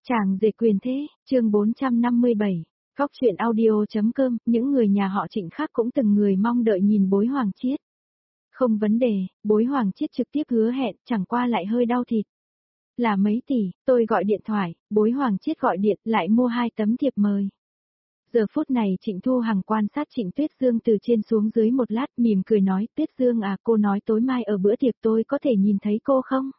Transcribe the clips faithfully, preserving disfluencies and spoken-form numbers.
Chàng rể quyền thế, chương bốn trăm năm mươi bảy, Góc truyện audio.com, những người nhà họ Trịnh khác cũng từng người mong đợi nhìn Bối Hoàng Chiết. Không vấn đề, Bối Hoàng Chiết trực tiếp hứa hẹn, chẳng qua lại hơi đau thịt. Là mấy tỷ, tôi gọi điện thoại, Bối Hoàng Chiết gọi điện lại mua hai tấm thiệp mời. Giờ phút này Trịnh Thu Hằng quan sát Trịnh Tuyết Dương từ trên xuống dưới một lát, mỉm cười nói, Tuyết Dương à, cô nói tối mai ở bữa tiệc tôi có thể nhìn thấy cô không?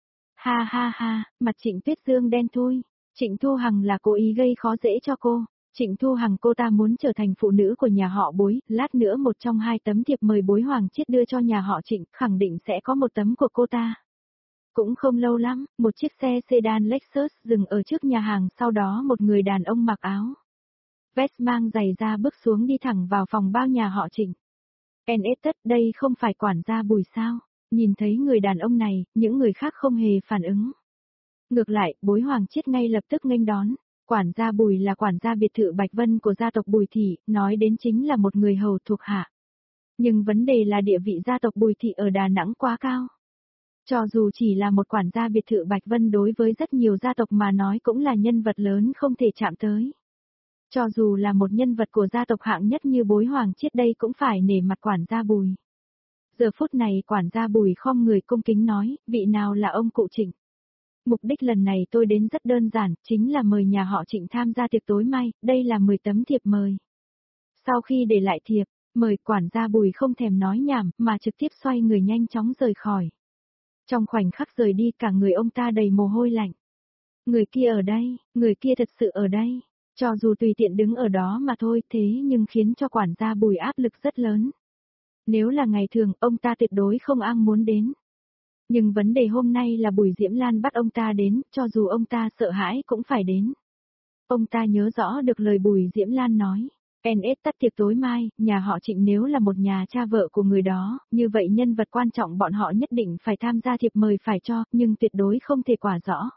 Ha ha ha, mặt Trịnh Tuyết Dương đen thui. Trịnh Thu Hằng là cố ý gây khó dễ cho cô. Trịnh Thu Hằng cô ta muốn trở thành phụ nữ của nhà họ Bối, lát nữa một trong hai tấm thiệp mời Bối Hoàng Chiết đưa cho nhà họ Trịnh, khẳng định sẽ có một tấm của cô ta. Cũng không lâu lắm, một chiếc xe sedan Lexus dừng ở trước nhà hàng, sau đó một người đàn ông mặc áo vest mang giày da bước xuống đi thẳng vào phòng bao nhà họ Trịnh. en ét tất, đây không phải quản gia Bùi sao? Nhìn thấy người đàn ông này, những người khác không hề phản ứng. Ngược lại, Bối Hoàng Chiết ngay lập tức nghênh đón. Quản gia Bùi là quản gia biệt thự Bạch Vân của gia tộc Bùi Thị, nói đến chính là một người hầu thuộc hạ. Nhưng vấn đề là địa vị gia tộc Bùi Thị ở Đà Nẵng quá cao. Cho dù chỉ là một quản gia biệt thự Bạch Vân, đối với rất nhiều gia tộc mà nói cũng là nhân vật lớn không thể chạm tới. Cho dù là một nhân vật của gia tộc hạng nhất như Bối Hoàng Chiết đây cũng phải nể mặt quản gia Bùi. Giờ phút này quản gia Bùi khom người cung kính nói, vị nào là ông cụ Trịnh? Mục đích lần này tôi đến rất đơn giản, chính là mời nhà họ Trịnh tham gia tiệc tối mai, đây là mười tấm thiệp mời. Sau khi để lại thiệp, mời, quản gia Bùi không thèm nói nhảm, mà trực tiếp xoay người nhanh chóng rời khỏi. Trong khoảnh khắc rời đi, cả người ông ta đầy mồ hôi lạnh. Người kia ở đây, người kia thật sự ở đây. Cho dù tùy tiện đứng ở đó mà thôi, thế nhưng khiến cho quản gia Bùi áp lực rất lớn. Nếu là ngày thường, ông ta tuyệt đối không ang muốn đến. Nhưng vấn đề hôm nay là Bùi Diễm Lan bắt ông ta đến, cho dù ông ta sợ hãi cũng phải đến. Ông ta nhớ rõ được lời Bùi Diễm Lan nói. en ét tắt tiệc tối mai, nhà họ Trịnh nếu là một nhà cha vợ của người đó, như vậy nhân vật quan trọng bọn họ nhất định phải tham gia thiệp mời phải cho, nhưng tuyệt đối không thể quả rõ.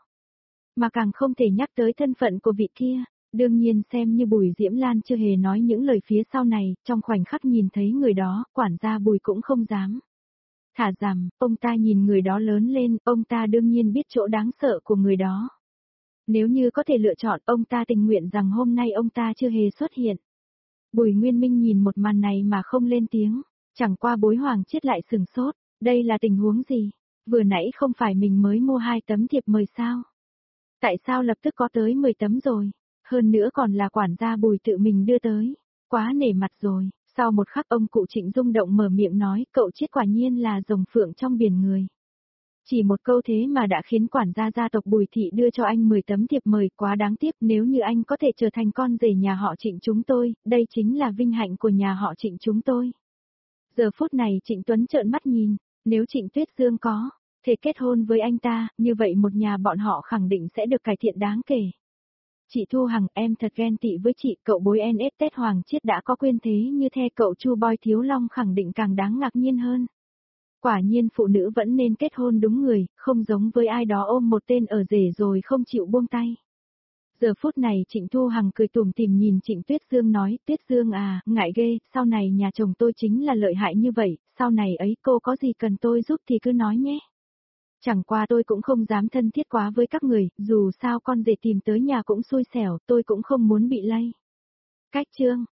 Mà càng không thể nhắc tới thân phận của vị kia. Đương nhiên xem như Bùi Diễm Lan chưa hề nói những lời phía sau này, trong khoảnh khắc nhìn thấy người đó, quản gia Bùi cũng không dám. Thả rằng, ông ta nhìn người đó lớn lên, ông ta đương nhiên biết chỗ đáng sợ của người đó. Nếu như có thể lựa chọn, ông ta tình nguyện rằng hôm nay ông ta chưa hề xuất hiện. Bùi Nguyên Minh nhìn một màn này mà không lên tiếng, chẳng qua Bối Hoàng Chiết lại sừng sốt, đây là tình huống gì? Vừa nãy không phải mình mới mua hai tấm thiệp mời sao? Tại sao lập tức có tới mười tấm rồi? Hơn nữa còn là quản gia Bùi tự mình đưa tới, quá nể mặt rồi. Sau một khắc ông cụ Trịnh rung động mở miệng nói, cậu Chiết quả nhiên là rồng phượng trong biển người. Chỉ một câu thế mà đã khiến quản gia gia tộc Bùi Thị đưa cho anh mười tấm thiệp mời, quá đáng tiếc. Nếu như anh có thể trở thành con rể nhà họ Trịnh chúng tôi, đây chính là vinh hạnh của nhà họ Trịnh chúng tôi. Giờ phút này Trịnh Tuấn trợn mắt nhìn, nếu Trịnh Tuyết Dương có thể kết hôn với anh ta, như vậy một nhà bọn họ khẳng định sẽ được cải thiện đáng kể. Chị Thu Hằng, em thật ghen tị với chị, cậu Bối en ét tết Hoàng Chiết đã có quyền thế như the cậu Chu Boy Thiếu Long khẳng định càng đáng ngạc nhiên hơn. Quả nhiên phụ nữ vẫn nên kết hôn đúng người, không giống với ai đó ôm một tên ở rể rồi không chịu buông tay. Giờ phút này Trịnh Thu Hằng cười tủm tỉm nhìn Trịnh Tuyết Dương nói, Tuyết Dương à, ngại ghê, sau này nhà chồng tôi chính là lợi hại như vậy, sau này ấy cô có gì cần tôi giúp thì cứ nói nhé. Chẳng qua tôi cũng không dám thân thiết quá với các người, dù sao con rể tìm tới nhà cũng xui xẻo, tôi cũng không muốn bị lây. Cách chương,